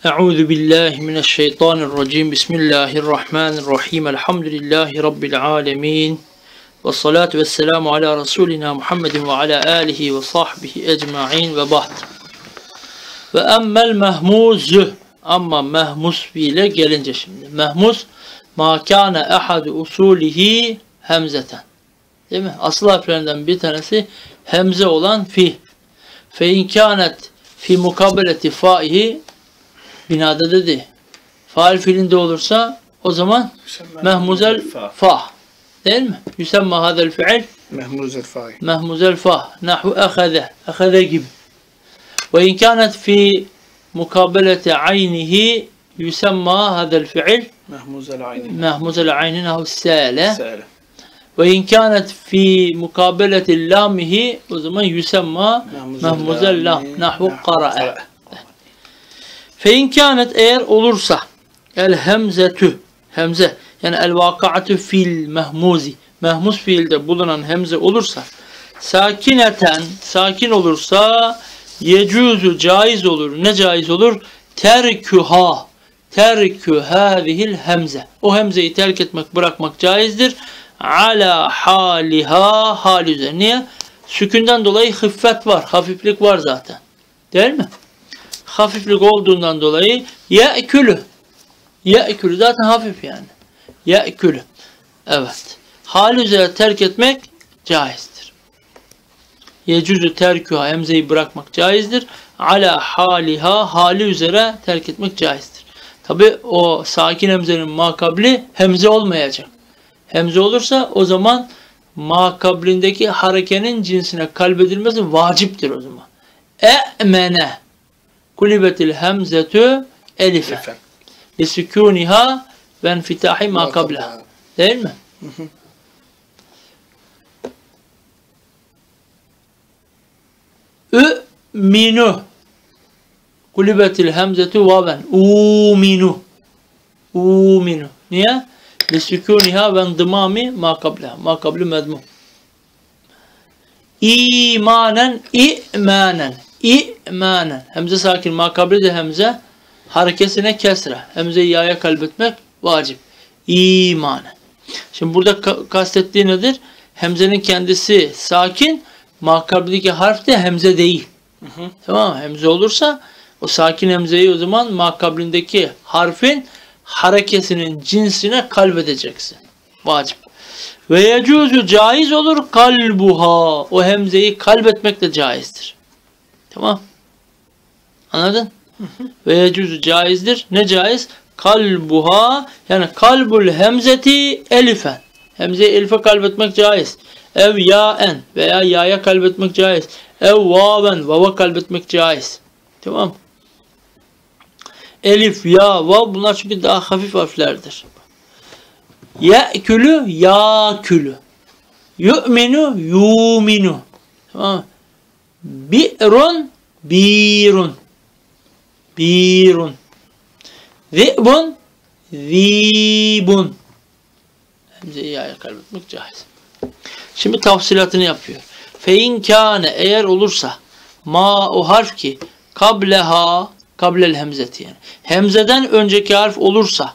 Euzu billahi mineşşeytanirracim. Bismillahirrahmanirrahim. Elhamdülillahi rabbil alamin. Ve salatu vesselamu ala Resulina Muhammedin ve ala alihi ve sahbihi ecmaîn ve ba'd. Ve emmel mehmuz. Ama mehmuz fiile gelince şimdi. Mehmuz ma kana ahadu usulihi hemzeten. Değil mi? Asıl harflerinden bir tanesi hemze olan fi. Fe in kânet fi mukabeleti fa'ihi, binada dedi. Faal fiilinde olursa o zaman mehmuzel fa. Değil mi? Yusemma hadel fiil mehmuzel fa. Mehmuzel fa. Nahu ehade. Ehade gibi. Ve in kânet fi mukabeleti aynihi yusemma hadel fiil mehmuzel ayni. Mehmuzel ayni nahu sâle. Sâle. Ve in kânet fi mukabeleti lâmihi, o zaman yusemma mehmuzel lam. Nahu qara'e. Fe in kânet, eğer olursa el hemzetü, hemze yani el vaka'atü fil mehmuzi, mehmuz fiilde bulunan hemze olursa, sakineten, sakin olursa, yecuzu, caiz olur. Ne caiz olur? Terküha, terkü hâzihil hemze. O hemzeyi terk etmek, bırakmak caizdir. Ala haliha, hali üzerine. Niye? Sükünden dolayı hıffet var, hafiflik var zaten. Değil mi? Hafiflik olduğundan dolayı ye'külü. Ye'külü zaten hafif yani. Ye'külü. Evet. Hali üzere terk etmek caizdir. Yecüzü terküha, hemzeyi bırakmak caizdir. Ala haliha, hali üzere terk etmek caizdir. Tabi o sakin hemzenin makabli hemze olmayacak. Hemze olursa o zaman makablindeki harekenin cinsine kalbedilmesi vaciptir o zaman. E'mene kulibetil hemzetü elife lisükûniha ve enfitahi makableha. Değil mi? Ü'minu kulibetil hemzetü vaven. Uminu. Uminu. Niye? Lisükûniha ve endimami makableha. Makabli medmum. İmanen, i'manen. İ'manen. Hemze sakin, makabli de hemze. Harekesine kesre. Hemzeyi yaya kalbetmek vacip. İmanen. Şimdi burada kastettiği nedir? Hemzenin kendisi sakin, makablideki harf de hemze değil. Tamam mı? Hemze olursa o sakin hemzeyi o zaman makablindeki harfin harekesinin cinsine kalbedeceksin. Vacip. Ve yecuzu, caiz olur kalbuha. O hemzeyi kalbetmek de caizdir. Tamam. Anladın? Ve yecuzu, caizdir. Ne caiz? Kalbuha, yani kalbul hemzeti elifen. Hemzeyi elife kalbetmek caiz. Ev yaen, veya yaya kalbetmek caiz. Ev vaven, vava kalbetmek caiz. Tamam. Elif, ya, vav, bunlar çünkü daha hafif harflerdir. Ye'külü, yâkülü. Yu'minu, yuminu. Tamam. Bi'run, birun. Birun. Zi'bun, zibun. Hemze-i yâya kalbetmek caiz. Şimdi tafsilatını yapıyor. Fe in kâne, eğer olursa, ma, o harf ki kableha, kablel hemzeti yani. Hemzeden önceki harf olursa,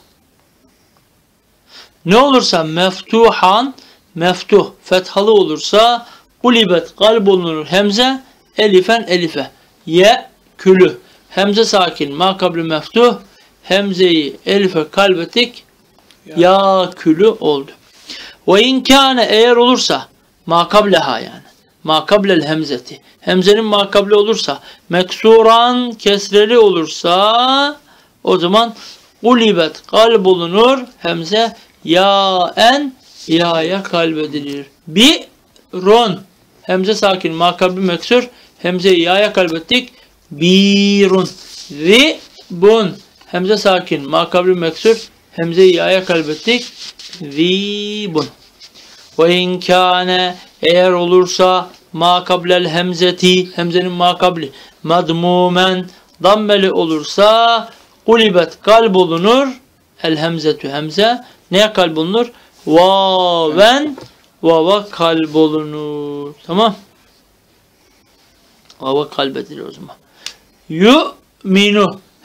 ne olursa meftuhan, meftuh, fethalı olursa, ulibet, kalb olunur hemze, elifen, elife. Ye, külü. Hemze sakin, makabli meftuh, hemzeyi elife kalbettik, ya külü oldu. Ve inkâne, eğer olursa, makableha yani, makablel hemzeti, hemzenin makabli olursa, meksuran, kesreli olursa, o zaman ulibet, kalb olunur hemze, ya en, ya'ya kalbedilir. Birun, hemze sakin, makabli meksur, hemzeyi ya'ya kalbettik, birun. Zibun, hemze sakin, makabli meksur, hemzeyi ya'ya kalbettik, zibun. Ve inkâne, eğer olursa, makablel hemzeti, hemzenin makabli, madmumen, dammeli olursa, ulibet, kalb olunur, el hemzetü, hemze, neye kalb olunur? Vaven, vava kalb olunur. Tamam. Vava kalbedilir o zaman. Yu'minu,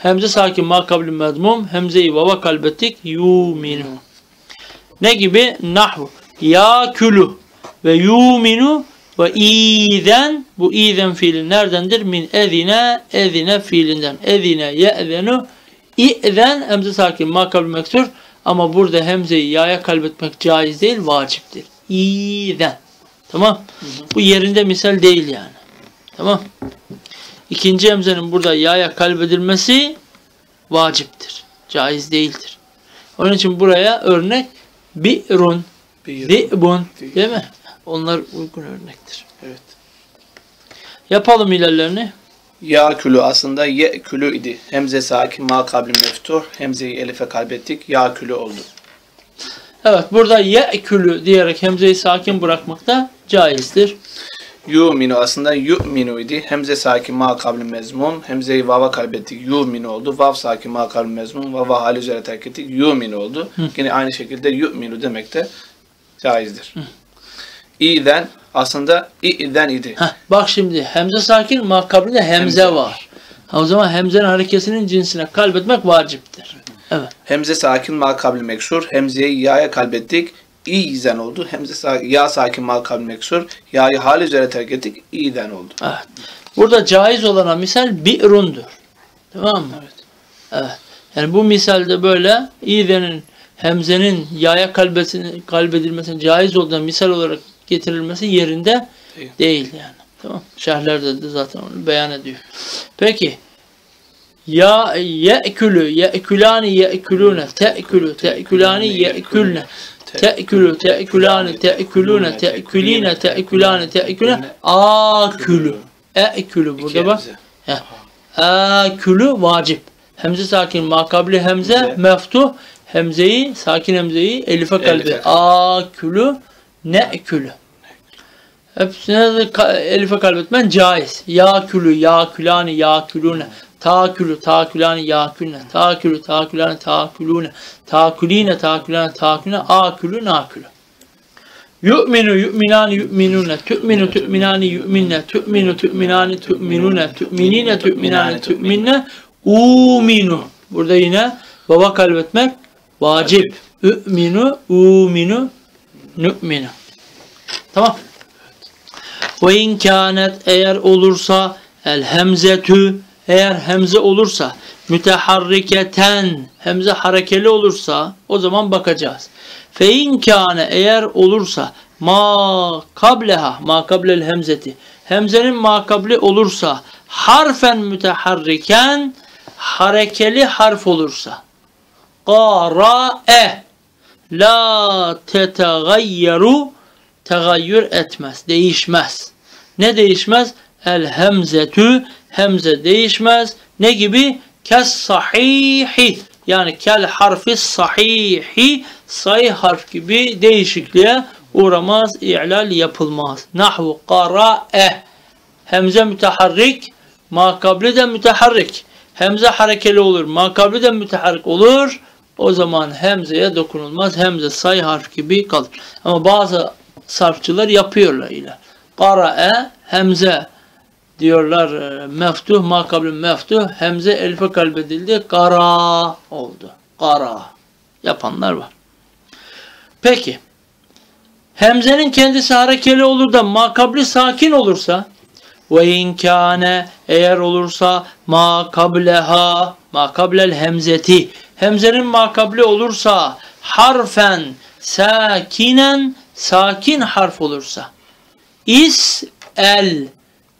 Hemze sakin ma kabli mezmum. Hemzeyi vava kalbettik. Yuminu. Ne gibi? Nahvu. Yakülü ve yuminu ve izen. Bu izen fiili neredendir? Min ezine, ezine fiilinden. Ezine ye'zenu. İzen hemze sakin ma kabli meksur. Ama burada hemzeyi yaya kalbetmek caiz değil, vaciptir. İzen. Tamam. Bu yerinde misal değil yani. Tamam. İkinci hemzenin burada yaya kalbedilmesi vaciptir. Caiz değildir. Onun için buraya örnek bi'run, zi'bun değil mi? Onlar uygun örnektir. Evet. Yapalım ilerlerini. Yakülü aslında ye'külü idi. Hemze sakin ma kabli meftuh. Hemzeyi elife kalbettik. Yakülü oldu. Evet, burada ye'külü diyerek hemzeyi sakin bırakmak da caizdir. Yu'minu aslında yu'minu idi. Hemze sakin ma kabli mezmum. Hemzeyi vava kalbettik. Yu'minu oldu. Vav sakin ma kabli mezmum. Vava hali üzere terk ettik. Yu'minu oldu. Yine aynı şekilde yu'minu demek de caizdir. İ'den aslında i'den idi. Bak şimdi hemze sakin ma kablinde hemze var. O zaman hemzenin harekesinin cinsine kalbetmek vaciptir. Evet. Hemze sakin ma kabli meksur. Hemzeyi ya'ya kalbettik. İ'den oldu. Ya sakin ma kabli meksur. Ya'yı hali üzere terk ettik. İ'den oldu. Evet. Burada caiz olana misal bi'rundur. Tamam mı? Evet. Evet. Yani bu misalde böyle İ'denin hemzenin ya'ya kalbedilmesinin caiz olduğuna misal olarak getirilmesi yerinde değil yani. Tamam. Şerhlerde de zaten onu beyan ediyor. Peki. Ya ye'külü, ye'külani, ye'külüne, te'külü, te'külani, ye'külne, te'külü, te'külani, te'külüne, te'küline, te'külani, te'külüne, akülü. E'külü burada bak. Akülü vacip. Hemze sakin, makabli hemze, meftuh. Hemzeyi, sakin hemzeyi, elife kalbi. Akülü, ne'külü. Hepsine de elife kalbetmen caiz. Yakülü, yakülani, yakülüne. Takülü, takülani, yakülne. Takülü, takülani, takülüne. Taküline, takülani, takülüne. Akülü, nakülü. Yu'minu, yu'minani, yu'minune. Tu'minu, tu'minani, yu'minne. Tu'minu, tu'minani, tu'minune. Tu'minine, tu'minani, tu'minne. Uminu. Burada yine baba kalbetmek vacip. Ü'minu, uminu, nu'minu. Tamam. Ve in kânet eğer olursa el hemzetü eğer hemze olursa müteharriketen hemze harekeli olursa o zaman bakacağız. Fe in kâne eğer olursa ma kableha ma kablel hemzeti hemzenin ma kabli olursa harfen müteharriken harekeli harf olursa qara'e la tetegayyeru tegayyür etmez, değişmez. Ne değişmez? El hemzetü hemze değişmez. Ne gibi? Kes sahihi yani kel harfi sahihi sahih harf gibi değişikliğe uğramaz, i'lal yapılmaz. Nahvu qara'e hemze müteharrik makabli de müteharrik. Hemze harekeli olur. Makabli de müteharrik olur. O zaman hemzeye dokunulmaz. Hemze sahih harf gibi kalır. Ama bazı sarfçılar yapıyorlar ile. Qara'e hemze diyorlar meftuh makabli meftuh hemze elife kalbedildi. Qara oldu. Qara. Yapanlar var. Peki. Hemzenin kendisi harekeli olur da makabli sakin olursa ve inkâne eğer olursa makableha makablel hemzeti hemzenin makabli olursa harfen sakinen sakin harf olursa is-el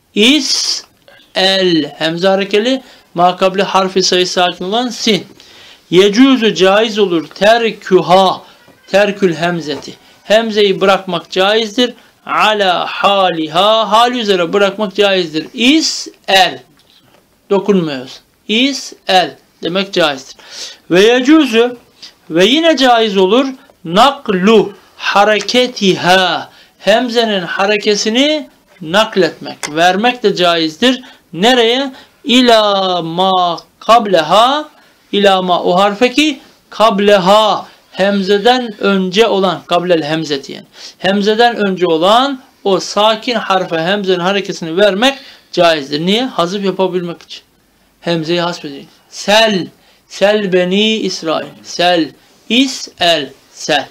hemze harekeli makabli harfi sayı sakin olan sin yecuzu caiz olur terküha terkül hemzeti hemzeyi bırakmak caizdir ala haliha hali üzere bırakmak caizdir is-el dokunmuyoruz is-el demek caizdir ve yecuzu ve yine caiz olur naklu hareketiha hemzenin harekesini nakletmek, vermek de caizdir. Nereye? İlâ ma kableha ilâ ma o harfe ki kableha hemzeden önce olan kablel hemzeti yani. Hemzeden önce olan o sakin harfe hemzenin harekesini vermek caizdir. Niye? Hazıf yapabilmek için. Hemzeyi hasfedin. Sel. Sel beni İsrail. Sel. İs'el. Sel.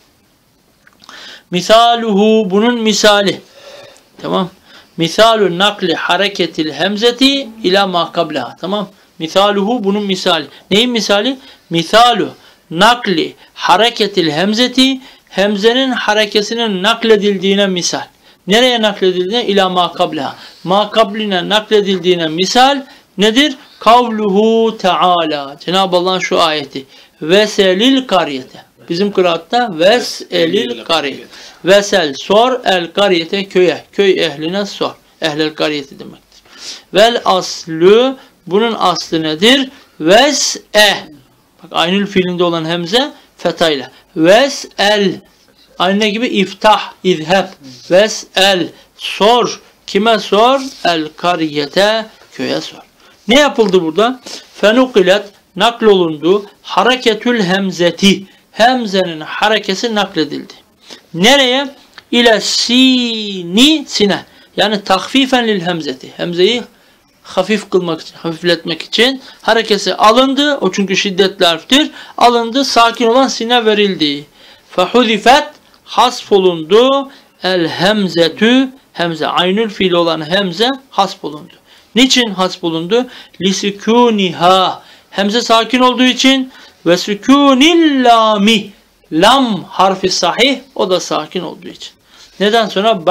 Misaluhu, bunun misali. Tamam. Misalun nakli hareketil hemzeti ila ma kableha. Tamam. Misaluhu, bunun misali. Neyin misali? Misalu nakli hareketil hemzeti, hemzenin harekesinin nakledildiğine misal. Nereye nakledildiğine? İla ma kableha. Ma kabline nakledildiğine misal nedir? Kavluhu Teala. Cenab-ı Allah'ın şu ayeti. Veselil kariyete. Bizim kıraatta veselil kariyete. Vesel, sor, el kariyete, köye. Köy ehline sor. Ehlel kariyete demektir. Vel aslu, bunun aslı nedir? Ves'e. Bak aynül fiilinde olan hemze fetayla. Ves'el. Aynı gibi iftah, izheb. Ves'el. Sor. Kime sor? El kariyete, köye sor. Ne yapıldı burada? Fenukilet, naklolundu. Hareketül hemzeti. Hemzenin harekesi nakledildi. Nereye? İle sini, sine. Yani takfifen lil hemzeti. Hemzeyi hafif kılmak için, hafifletmek için harekesi alındı. O çünkü şiddetli harftir. Alındı. Sakin olan sine verildi. Fehudifet, hasfolundu. El hemzetü, hemze. Aynül fiil olan hemze hasfolundu. Niçin hasfolundu? Lisikuniha. Hemze sakin olduğu için ve sükunil lami. Lam harfi sahih, o da sakin olduğu için. Neden sonra?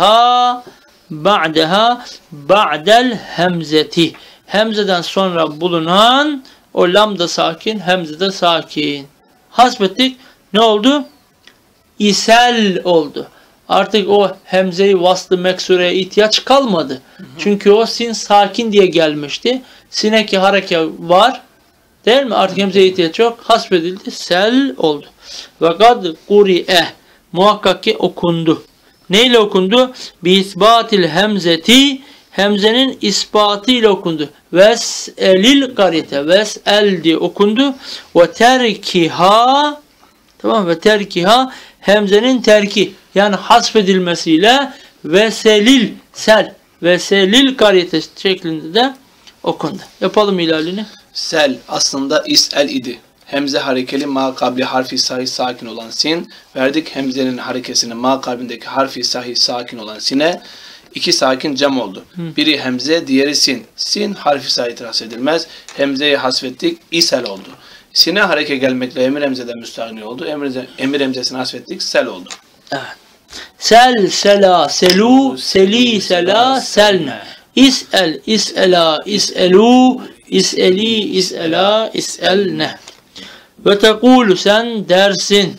Ba'del hemzeti. Hemzeden sonra bulunan o lam da sakin, hemze de sakin. Hasbettik. Ne oldu? İsel oldu. Artık o hemzeyi vaslı meksureye ihtiyaç kalmadı. Çünkü o sin sakin diye gelmişti. Sineki hareket var. Değil mi? Artık hemzeye ihtiyaç yok. Hasbedildi. Sel oldu. Ve kad kuri'e. Muhakkak ki okundu. Neyle okundu? Bi isbatil hemzeti. Hemzenin ispatı ile okundu. Ves'elil karite. Ves'el diye okundu. Ve terkiha. Tamam, ve terkiha. Hemzenin terki. Yani hasfedilmesiyle veselil sel. Veselil karite şeklinde de okundu. Yapalım ilalini. Sel aslında is'el idi. Hemze harekeli ma kabli harfi sahih sakin olan sin. Verdik hemzenin harekesini ma kablindeki harfi sahih sakin olan sine. İki sakin cem oldu. Biri hemze, diğeri sin. Sin harfi sahih itiraz edilmez. Hemzeyi hasfettik, isel oldu. Sine hareke gelmekle emir hemzeden müstahni oldu. Emir hemzesini hasfettik, sel oldu. Evet. Sel, sela, selu, seli, sela, selne. İs'el, is'ela, is'elu, is'eli, is'ela, is'elne. Ve tekulu, sen dersin.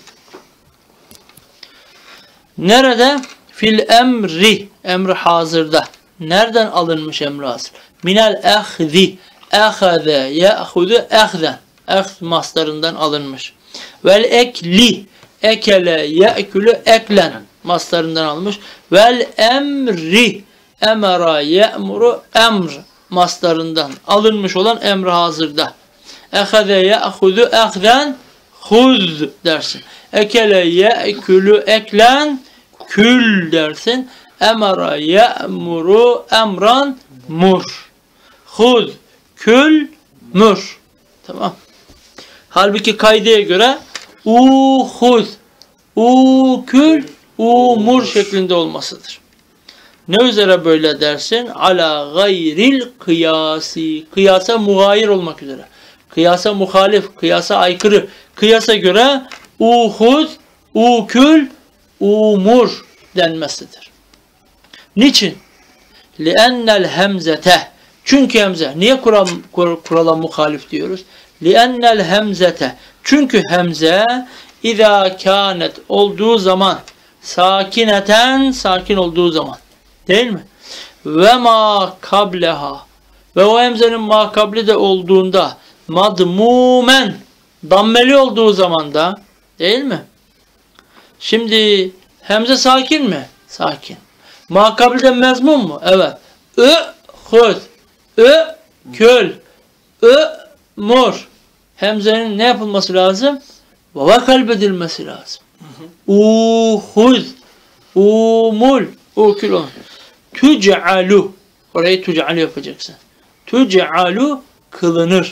Nerede? Fil emri. Emri hazırda. Nereden alınmış emri hazır? Minel ehzi. Ehze, ye'hudu ehzen. Ehz maslarından alınmış. Vel ekli. Ekele, ye'külü eklen. Maslarından alınmış. Vel emri. Emera, ye'muru, emr. Maslarından alınmış olan emri hazırda. Ehze, ye'hudu ehzen. Huz dersin. Ekele, ye'külü eklen. Kül dersin. Emara, ye'muru, emran, mur. Huz, kül, mur. Tamam. Halbuki kaideye göre uhuz, ukül, umur şeklinde olmasıdır. Ne üzere böyle dersin? Ala gayril kıyasi. Kıyasa muhayir olmak üzere. Kıyasa muhalif, kıyasa aykırı. Kıyasa göre uhuz, ukül, umur denmesidir. Niçin? Li'ennel hemzete. Çünkü hemze. Niye kurala muhalif diyoruz? Li'ennel hemzete. Çünkü hemze İzâ kânet olduğu zaman, sakineten, sakin olduğu zaman. Değil mi? Ve ma kableha. Ve o hemzenin ma kabli de olduğunda, madmumen, dammeli olduğu zaman da, değil mi? Şimdi hemze sakin mi? Sakin. Ma kabli de mezmun mu? Evet. Huz, köl, mur. Hemzenin ne yapılması lazım? Vava kalbedilmesi lazım. Uhuz, umul, ukül on. Tüc'alu. Orayı tüc'alu yapacaksın. Tüc'alu kılınır.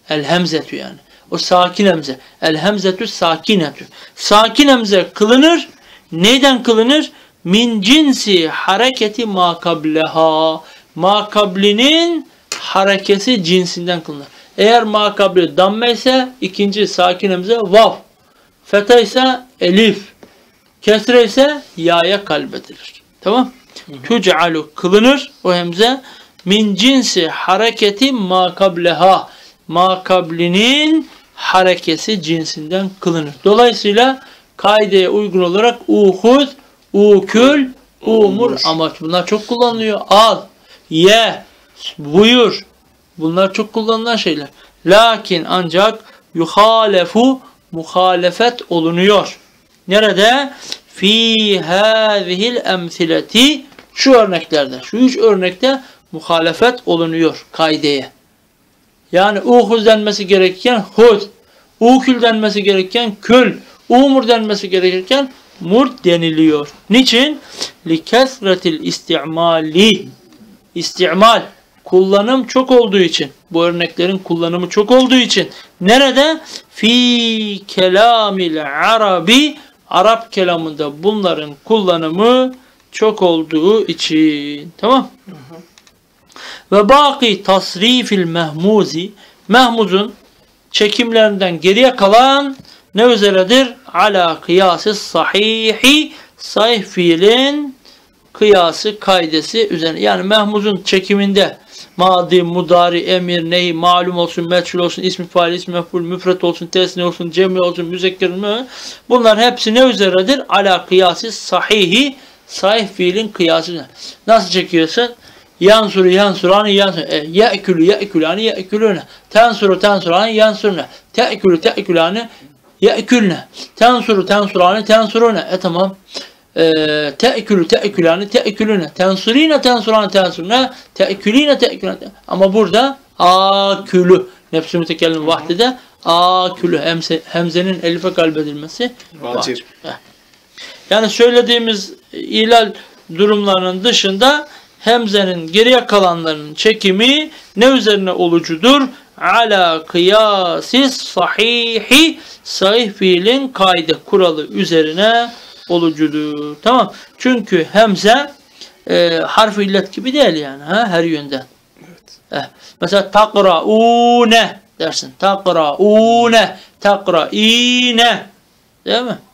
El hemzetü yani. O sakin hemze. El hemzetü sakinetü. Sakin hemze kılınır. Neyden kılınır? Min cinsi hareketi ma kableha. Ma kablinin harekesi cinsinden kılınır. Eğer ma kabli damme ise ikinci sakin hemze vav. Fetha ise elif. Kesre ise ya'ya kalbedilir. Tamam? Tuc'alu kılınır o hemze min cinsi hareketi ma kableha. Ma kablinin harekesi cinsinden kılınır. Dolayısıyla kaideye uygun olarak uhud, ukül, umur amaç. Bunlar çok kullanılıyor. Al, ye, buyur. Bunlar çok kullanılan şeyler. Lakin ancak yuhalefu muhalefet olunuyor. Nerede? Fi hâzihil emsileti şu örneklerde, şu üç örnekte muhalefet olunuyor kaideye. Yani uhuz denmesi gerekirken hud, ukül denmesi gerekirken kül, umur denmesi gerekirken mur deniliyor. Niçin? Likesretil istimali. İstimal, kullanım çok olduğu için. Bu örneklerin kullanımı çok olduğu için. Nerede? Fi kelamil arabi. Arap kelamında bunların kullanımı çok olduğu için. Tamam. Ve baki tasrifil mehmuzi. Mehmuzun çekimlerinden geriye kalan ne üzeredir? Ala kıyası sahihi. Sahih fiilin kıyası, kaidesi üzerine. Yani mehmuzun çekiminde madi, mudari, emir, nehi, malum olsun, meçhul olsun, ismi fail, ismi mef'ul, müfret olsun, tesni olsun, cem'i olsun, müzekker mi? Bunlar hepsi ne üzeredir? Ala kıyası sahihi, sahih fiilin kıyası. Nasıl çekiyorsun? Yansuru, yansurani, yansur. Ye'külü, ye'külani, ye'külüne. Tensuru, tensurani, yansurne. Te'külü, te'külani, ye'külne. Tensuru, tensurani, tensurune. Tamam. Te'külü, te'külani, te'külüne. Tensurine, tensurani, tensurune. Te'külüne, te'külüne. Ama burada akülü. Nefs-i mütekellim vahdede akülü. Hemzenin elife kalbedilmesi vacip. Yani söylediğimiz ilal durumlarının dışında hemzenin geriye kalanlarının çekimi ne üzerine olucudur? Ala kıyasis sahihi, sahih fiilin kaide kuralı üzerine olucudur. Tamam. Çünkü hemze harf-i illet gibi değil yani. Her yönden. Evet. Mesela takra'une dersin. Takra'une, takra'ine. Değil mi?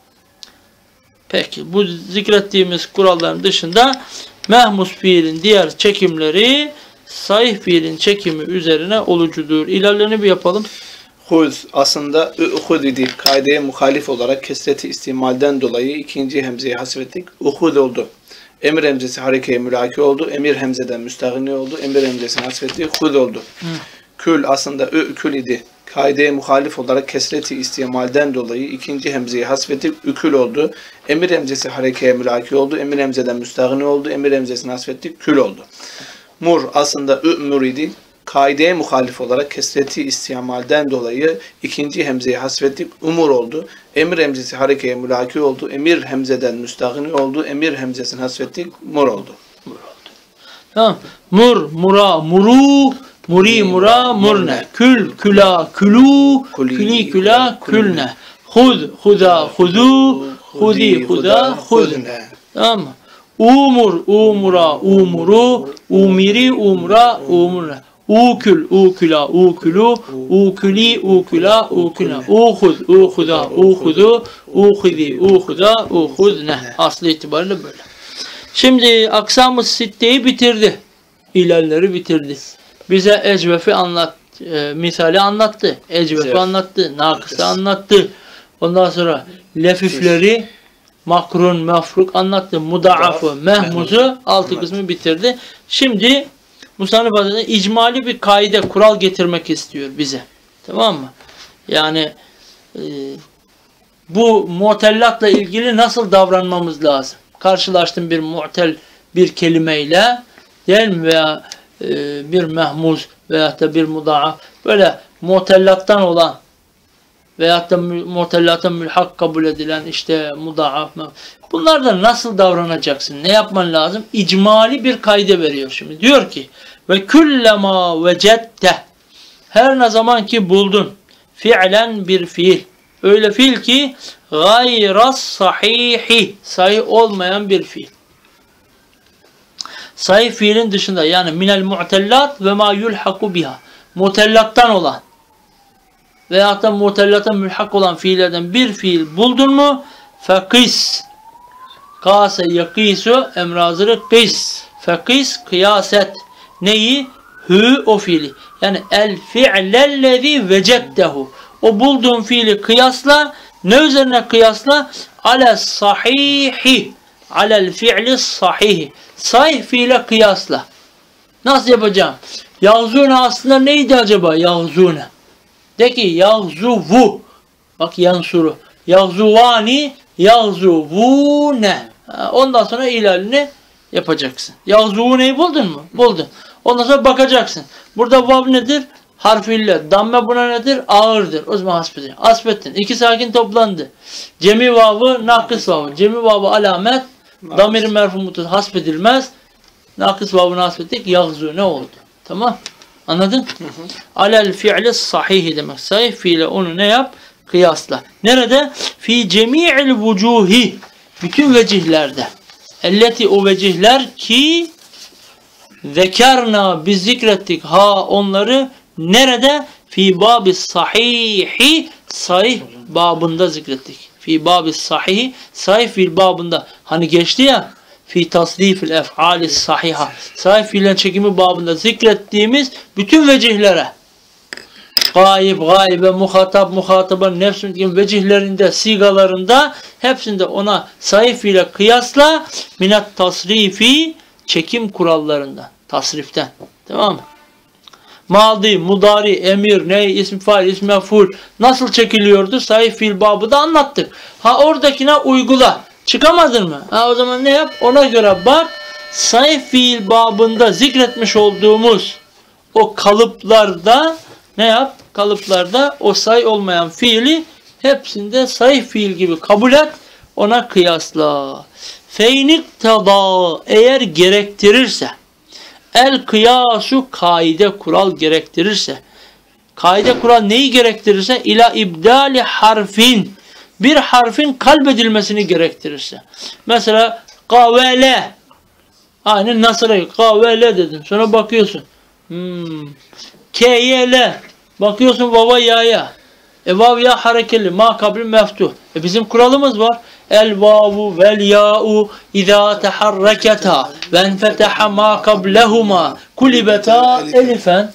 Peki. Bu zikrettiğimiz kuralların dışında mehmus fiilin diğer çekimleri sahih fiilin çekimi üzerine olucudur. İlerlerini bir yapalım. Huz aslında uhud idi. Kaideye muhalif olarak kesreti istimalden dolayı ikinci hemzeyi hasfettik. Uhud oldu. Emir hemzesi harekeye mülaki oldu. Emir hemzeden müstahni oldu. Emir hemzesini hasfettik. Hud oldu. Kül aslında kül idi. Kaideye muhalif olarak kesreti istimalden dolayı ikinci hemzeyi hasfettik. Ükül oldu. Emir hemzesi harekeye mülaki oldu. Emir hemzeden müstahni oldu. Emir hemzesini hasfettik. Kül oldu. Mur aslında ü'mür idi. Kaideye muhalif olarak kesreti istimalden dolayı ikinci hemzeyi hasfettik. Umur oldu. Emir hemzesi harekeye mülaki oldu. Emir hemzeden müstahni oldu. Emir hemzesini hasfettik. Mur oldu. Tamam. Mur, mura, muru, muri, mura, murne. Kül, küla, külü, küli, küla, külne. Hud, huda, hudu, hudi, huda, hudne. Tamam mı? Umur, umura, umuru, umiri, umra, umurne. Ukül, uküla, ukülü, uküli, uküla, ukülne. Uhud, uhuda, uhudu, uhudi, uhuda, uhudne. Aslı itibariyle böyle. Şimdi aksam-ı sitteyi bitirdi. İlalleri bitirdi. Bize ecvefi misali anlattı. Ecvefi anlattı. Nakısı anlattı. Ondan sonra lefifleri makrun, mefruk anlattı. Mudaafı, mehmuzu altı kısmı bitirdi. Şimdi Musannif Hazretleri icmali bir kaide, kural getirmek istiyor bize. Tamam mı? Yani bu mu'tellatla ilgili nasıl davranmamız lazım? Karşılaştım bir mu'tel bir kelimeyle, değil mi? Veya bir mehmuz veyahut da bir mudaaf, böyle mu'tellattan olan veyahut da mu'tellattan mülhak kabul edilen işte mudaaf. Bunlarda nasıl davranacaksın? Ne yapman lazım? İcmali bir kaide veriyor şimdi. Diyor ki ve kullama vecette Her ne zaman ki buldun fi'len bir fiil. Öyle fiil ki gayras sahihi, sahih olmayan bir fiil. Sahih fiilin dışında, yani minel mu'tellat ve ma yulhaku biha, mu'tellattan olan veyahut da mu'tellata mülhak olan fiillerden bir fiil buldun mu, fekis, kase yakisu emrazırı kis, fekis kıyaset, neyi? Hü, o fiili. Yani el fi'lellezi vecettehu, o bulduğun fiili kıyasla. Ne üzerine kıyasla? Ale sahihi, alel fi'li sahihi, sahih fiile kıyasla. Nasıl yapacağım? Yağzune aslında neydi acaba? Yağzune. De ki yağzuvu. Bak yansuru. Yağzuvani, yağzuvune. Ondan sonra ilalini yapacaksın. Yağzuvune'yi buldun mu? Buldun. Ondan sonra bakacaksın. Burada vav nedir? Harf ille. Damme buna nedir? Ağırdır. O zaman hasbedin. Hasbettin. İki sakin toplandı. Cemi vavı, nakıs vavı. Cemi vavı alamet. Damir-i merfu mutlak hasbedilmez. Nakıs vavını hasbettik. Yağzu ne oldu? Tamam. Anladın? Alel fi'li sahihi demek. Sahih fiile onu ne yap? Kıyasla. Nerede? Fi cemi'il vucuhi. Bütün vecihlerde. Elleti, o vecihler ki zekerna, biz zikrettik ha onları. Nerede? Fi babis sahihi, sahih babında zikrettik. Fi babis sahihi, sahih fiil babında. Hani geçti ya, fi tasdifil ef'ali sahiha, sahih fiilin çekimi babında zikrettiğimiz bütün vecihlere, gayib, gaybe, muhatap, muhataba, nefsün gibi vecihlerinde, sigalarında, hepsinde ona sahih fiile kıyasla minat tasrifi, çekim kurallarından, tasriften. Tamam mı? Madi, mudari, emir, ney, ism fail, ism mef'ul nasıl çekiliyordu? Sahih fiil babı da anlattık. Ha oradakine uygula. Çıkamadın mı? Ha o zaman ne yap? Ona göre bak. Sahih fiil babında zikretmiş olduğumuz o kalıplarda ne yap? Kalıplarda o sahih olmayan fiili hepsinde sahih fiil gibi kabul et. Ona kıyasla. Feynik tada, eğer gerektirirse, el kıyasu, kaide kural gerektirirse, kaide kural neyi gerektirirse, ila ibdali harfin, bir harfin kalbedilmesini gerektirirse. Mesela kavele, aynı nasırayı kavele dedim, sonra bakıyorsun keyele, bakıyorsun vava yaya, vav ya harekeli, ma kabli meftuh. Bizim kuralımız var. El vavu vel ya'u izâ teharreketa ve enfeteha ma kablehuma kulibeta elifen.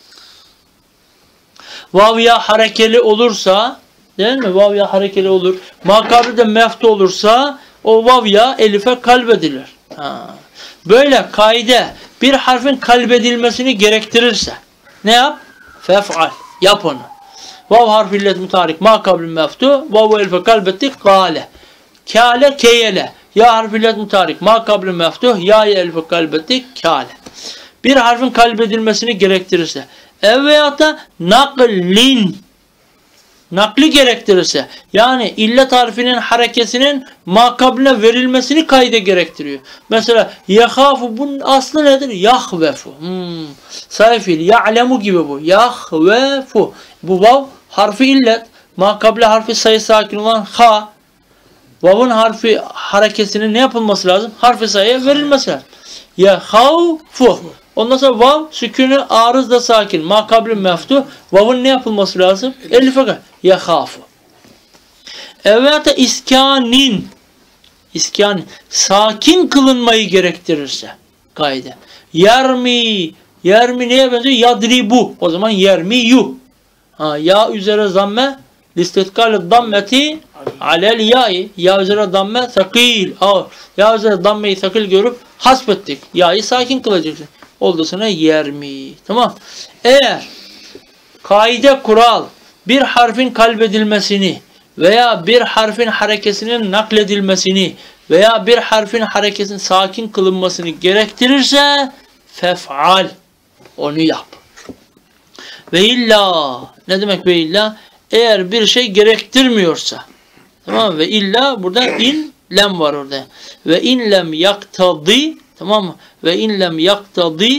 Vav ya harekeli olursa, değil mi? Vav ya harekeli olur. Ma kabli de meftuh olursa o vav ya elife kalbedilir. Böyle kaide bir harfin kalbedilmesini gerektirirse ne yap? Fef'al. Yap onu. Vav harfi illet mutarik ma kabli meftuh, vav elife kalbettik kâle. Kâle keyele. Ya harfi illet mutarik ma kabli meftuh, ya elife kalbettik kâle. Bir harfin kalbedilmesini gerektirirse veyahut da naklin, nakli gerektirirse, yani illet harfinin harekesinin makabline verilmesini kayde gerektiriyor. Mesela yekhafu, bunun aslı nedir? Yahvefu. Sahih fiil. Ya'lemu gibi bu. Yahvefu. Bu vav harfi illet. Makable harfi sayı sakin olan ha. Vav'ın harfi harekesinin ne yapılması lazım? Harfi sayıya verilmesi lazım. Yekhafu. Ondan sonra vav sükûnü arızla sakin. Makabli meftuh. Vav'ın ne yapılması lazım? Elife kal. Yekhafu. Evet, iskanin. İskan sakin kılınmayı gerektirirse kaide. Yermi. Yermi neye benziyor? Yadribu. O zaman yermi yu. Ya üzere zamme listetkal dammeti alel ya'i. Ya üzere damme sakil. Ya üzere dammeyi sakil görüp hasbettik. Ya'yı sakin kılacaksın. Oldu sana yermi. Tamam. Eğer kaide kural bir harfin kalbedilmesini veya bir harfin harekesinin nakledilmesini veya bir harfin harekesinin sakin kılınmasını gerektirirse fef'al, onu yap. Ve illa, ne demek ve illa? Eğer bir şey gerektirmiyorsa, tamam mı? Ve illa burada in lem var orada. Ve in lem yaktadi, tamam mı? Ve in lem yaktadi,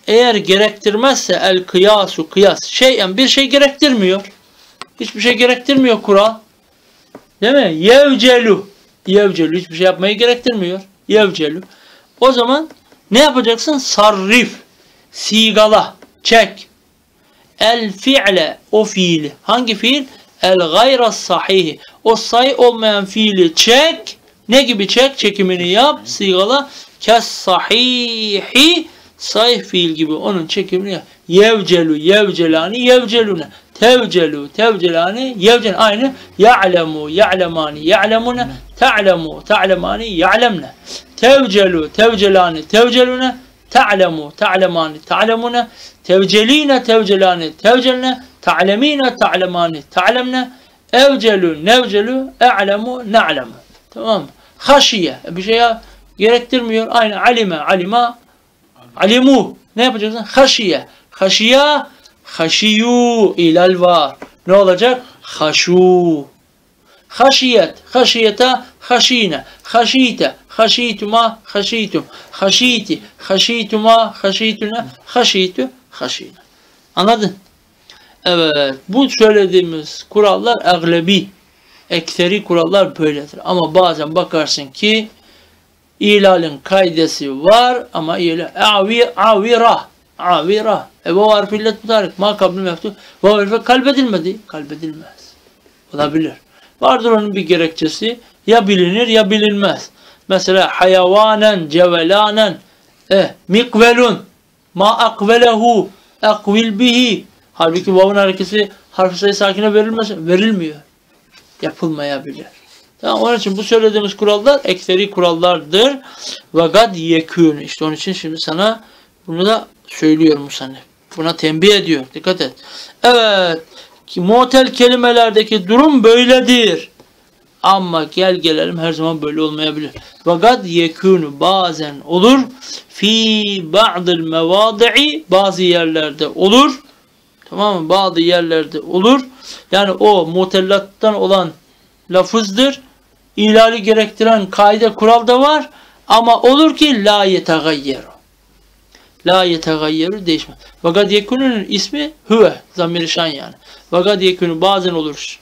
eğer gerektirmezse el kıyasu kıyas şeyen bir şey gerektirmiyor. Hiçbir şey gerektirmiyor kural. Değil mi? Yevcelu. Yevcelu hiçbir şey yapmayı gerektirmiyor. Yevcelu. O zaman ne yapacaksın? Sarrif. Sigala. Çek. El fi'le o fiili. Hangi fiil? El gayras sahihi. O sahih olmayan fiili çek. Ne gibi çek? Çekimini yap. Sigala. Kes sahihi. Sahih fiil gibi onun çekimini yap. Yevcelu. Yevcelani. Yevcelune. Tevcelu. Tevcelani. Yevcel. Aynı. Ya'lemu. Ya'lemani. Ya'lemune. Ta'lemu. Ta'lemani. Ya'lemne. Tevcelu. Tevcelani. Tevcelune. Ta'lemu. Ta'lemani. Ta'lemune. Tevceline. Tevcelani. Tevcelne. Ta'lemine. Ta'lemani. Ta'lemne. Evcelu. Nevcelu. E'lemu. Na'lemu. Tamam mı? Haşiye. Bir şeye gerektirmiyor. Aynı alime. Alima. Alimu. Ne yapacaksın? Haşiye. Haşiya. Haşiyu. İlal var. Ne olacak? Haşu. Haşiyet. Haşiyete. Haşine. Haşite. Haşituma. Haşitum. Haşiti. Haşituma. Haşitune. Haşitu. Haşine. Anladın? Evet. Bu söylediğimiz kurallar aglebi. Ekseri kurallar böyledir. Ama bazen bakarsın ki İlal'in kaidesi var ama avira. Avira. Vav harfi illet mutarik. Ma kabli meftuh. Vav harfi kalbedilmedi. Kalbedilmez. Olabilir. Vardır onun bir gerekçesi. Ya bilinir ya bilinmez. Mesela hayavanen, cevelanen, mikvelun, ma akvelehu, akvil bihi. Halbuki vav'un hareketi harf sayı sakine verilmiyor. Yapılmayabilir. Tamam, onun için bu söylediğimiz kurallar ekseri kurallardır. Ve gad yekûn. İşte onun için şimdi sana bunu da söylüyor musannif. Buna tembih ediyor. Dikkat et. Evet. Ki mu'tel kelimelerdeki durum böyledir. Ama gelelim her zaman böyle olmayabilir. Ve gad yekûn. Bazen olur. Fi ba'dil mevâdi'i. Bazı yerlerde olur. Tamam mı? Bazı yerlerde olur. Yani o mu'tellattan olan lafızdır. İlali gerektiren kaide kural da var. Ama olur ki la yetegayyeru. La yetegayyeru değişmez. Vakat yekunun ismi huve. Zamir-i şan yani. Vakat yekunu bazen olur.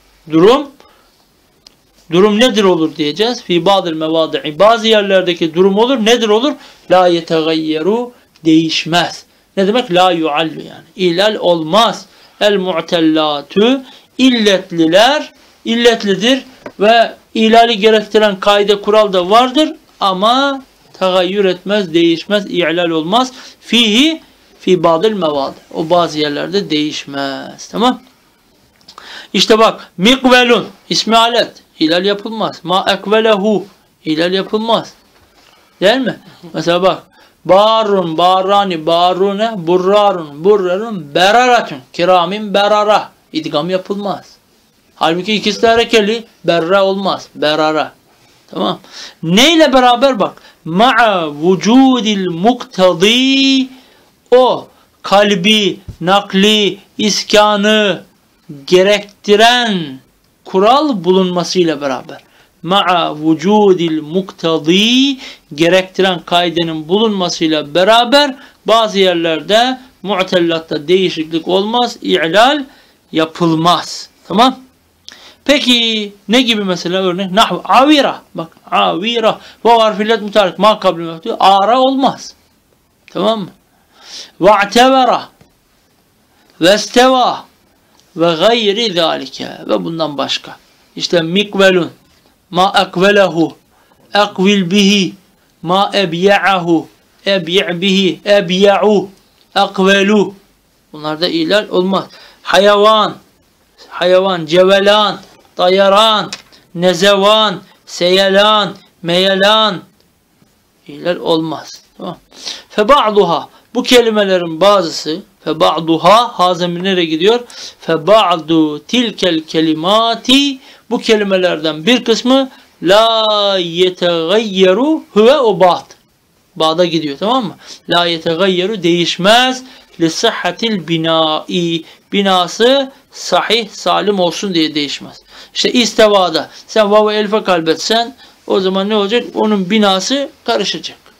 Durum nedir olur diyeceğiz. Fi ba'dil mevâdi'i. Bazı yerlerdeki durum olur. Nedir olur? La yetegayyeru değişmez. Ne demek? La yuallu yani. İlal olmaz. El mu'tellatu. İlletliler illetlidir ve ilali gerektiren kaide kural da vardır ama tagayyür etmez, değişmez, i'lal olmaz. Fi ba'dil mevad. O bazı yerlerde değişmez. Tamam? İşte bak, mikvelun ismi alet. İlal yapılmaz. Ma ekvelehu ilal yapılmaz. Değil mi? Mesela bak, barun, barani, barune, burrarun, burrarun, beraratun, kiramin berara. İdgam yapılmaz. Halbuki ikisi de harekeli. Berra olmaz. Berara. Tamam. Neyle beraber bak. Ma'a vücudil muktadi. O kalbi, nakli, iskanı gerektiren kural bulunmasıyla beraber. Ma'a vücudil muktadi. Gerektiren kaidenin bulunmasıyla beraber bazı yerlerde mu'tellatta değişiklik olmaz. İ'lal yapılmaz. Tamam. Peki ne gibi mesela örnek? Nahv avira. Bak avira. Vav harfi illet mutarik. Ma kabli meftuh. Ara olmaz. Tamam mı? Ve'tevera. Vesteva. Ve gayri zalike. Ve bundan başka. İşte mikvelun. Ma ekvelehu. Ekvil bihi. Ma ebye'ahu. Ebye' bihi. Ebye'u. Ekvelu. Bunlarda ilal olmaz. Hayvan. Hayvan, cevelan, dayaran, nezevan, seyelan, meyelan ilal olmaz. Tamam. Feba'duha bu kelimelerin bazısı feba'duha hazemi nereye gidiyor? Feba'du tilkel kelimati bu kelimelerden bir kısmı la yetegayyeru huve o ba'd. Ba'da gidiyor, tamam mı? La yetegayyeru değişmez li sıhhatil binai binası sahih, salim olsun diye değişmez. İşte istevada sen vav-ı elfe kalbetsen o zaman ne olacak? Onun binası karışacak.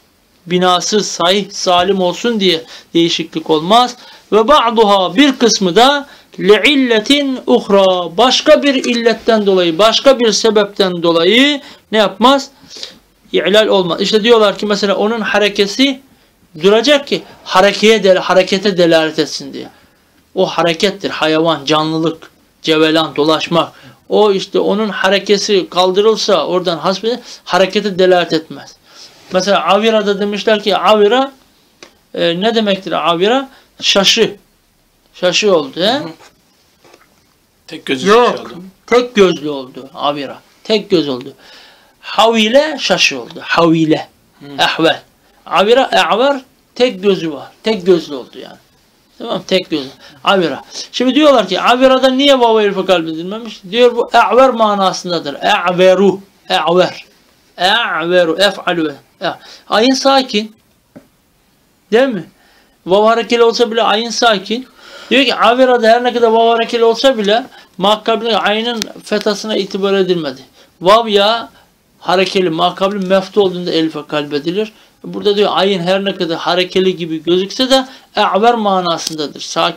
binası sahih, salim olsun diye değişiklik olmaz. Ve ba'duha bir kısmı da li'illetin uhra, başka bir illetten dolayı, başka bir sebepten dolayı ne yapmaz? İ'lal olmaz. İşte diyorlar ki mesela onun harekesi duracak ki harekete delalet etsin diye. O harekettir. Hayvan, canlılık, cevelan, dolaşmak. O işte onun harekesi kaldırılsa oradan hasbede harekete delalet etmez. Mesela avirada demişler ki avira ne demektir avira? Şaşı. Şaşı oldu. He? Tek gözü Yok. oldu. Tek gözlü oldu avira. Tek göz oldu. Havile şaşı oldu. Havile. Ehvel. Avira e'ver tek gözü var. Tek gözlü oldu yani. Tamam, tek gözlü. Avira. Şimdi diyorlar ki avirada niye vav elife kalbedilmemiş? Diyor bu e'ver manasındadır. E'veru. E'ver. E'veru. Ef'alu. Ayın sakin. Değil mi? Vav harekeli olsa bile ayın sakin. Diyor ki avirada her ne kadar vav harekeli olsa bile makabline ayının fethasına itibar edilmedi. Vav ya harekeli, makabli meftu olduğunda elife kalbedilir. Burada diyor ayın her ne kadar harekeli gibi gözükse de e'ver manasındadır.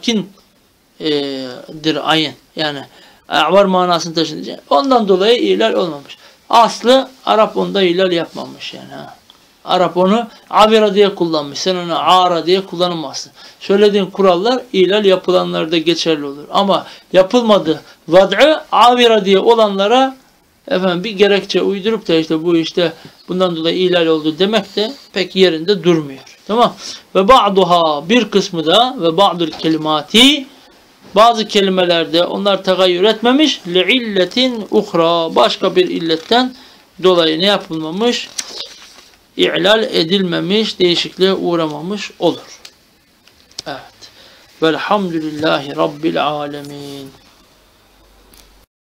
Sakindir ayın. Yani e'ver manasını taşınca. Ondan dolayı ilal olmamış. Aslı Arap onda ilal yapmamış yani. Ha. Arap onu avira diye kullanmış. Sen onu ara diye kullanamazsın. Söylediğin kurallar ilal yapılanlarda geçerli olur. Ama yapılmadı vad'ı avira diye olanlara bir gerekçe uydurup da işte bu işte bundan dolayı ilal oldu demek de pek yerinde durmuyor. Tamam. Ve ba'duha bir kısmı da ve ba'dul kelimati bazı kelimelerde onlar tagayyür etmemiş. Li'illetin uhra başka bir illetten dolayı ne yapılmamış? İ'lal edilmemiş, değişikliğe uğramamış olur. Evet. Velhamdülillahi Rabbil alemin.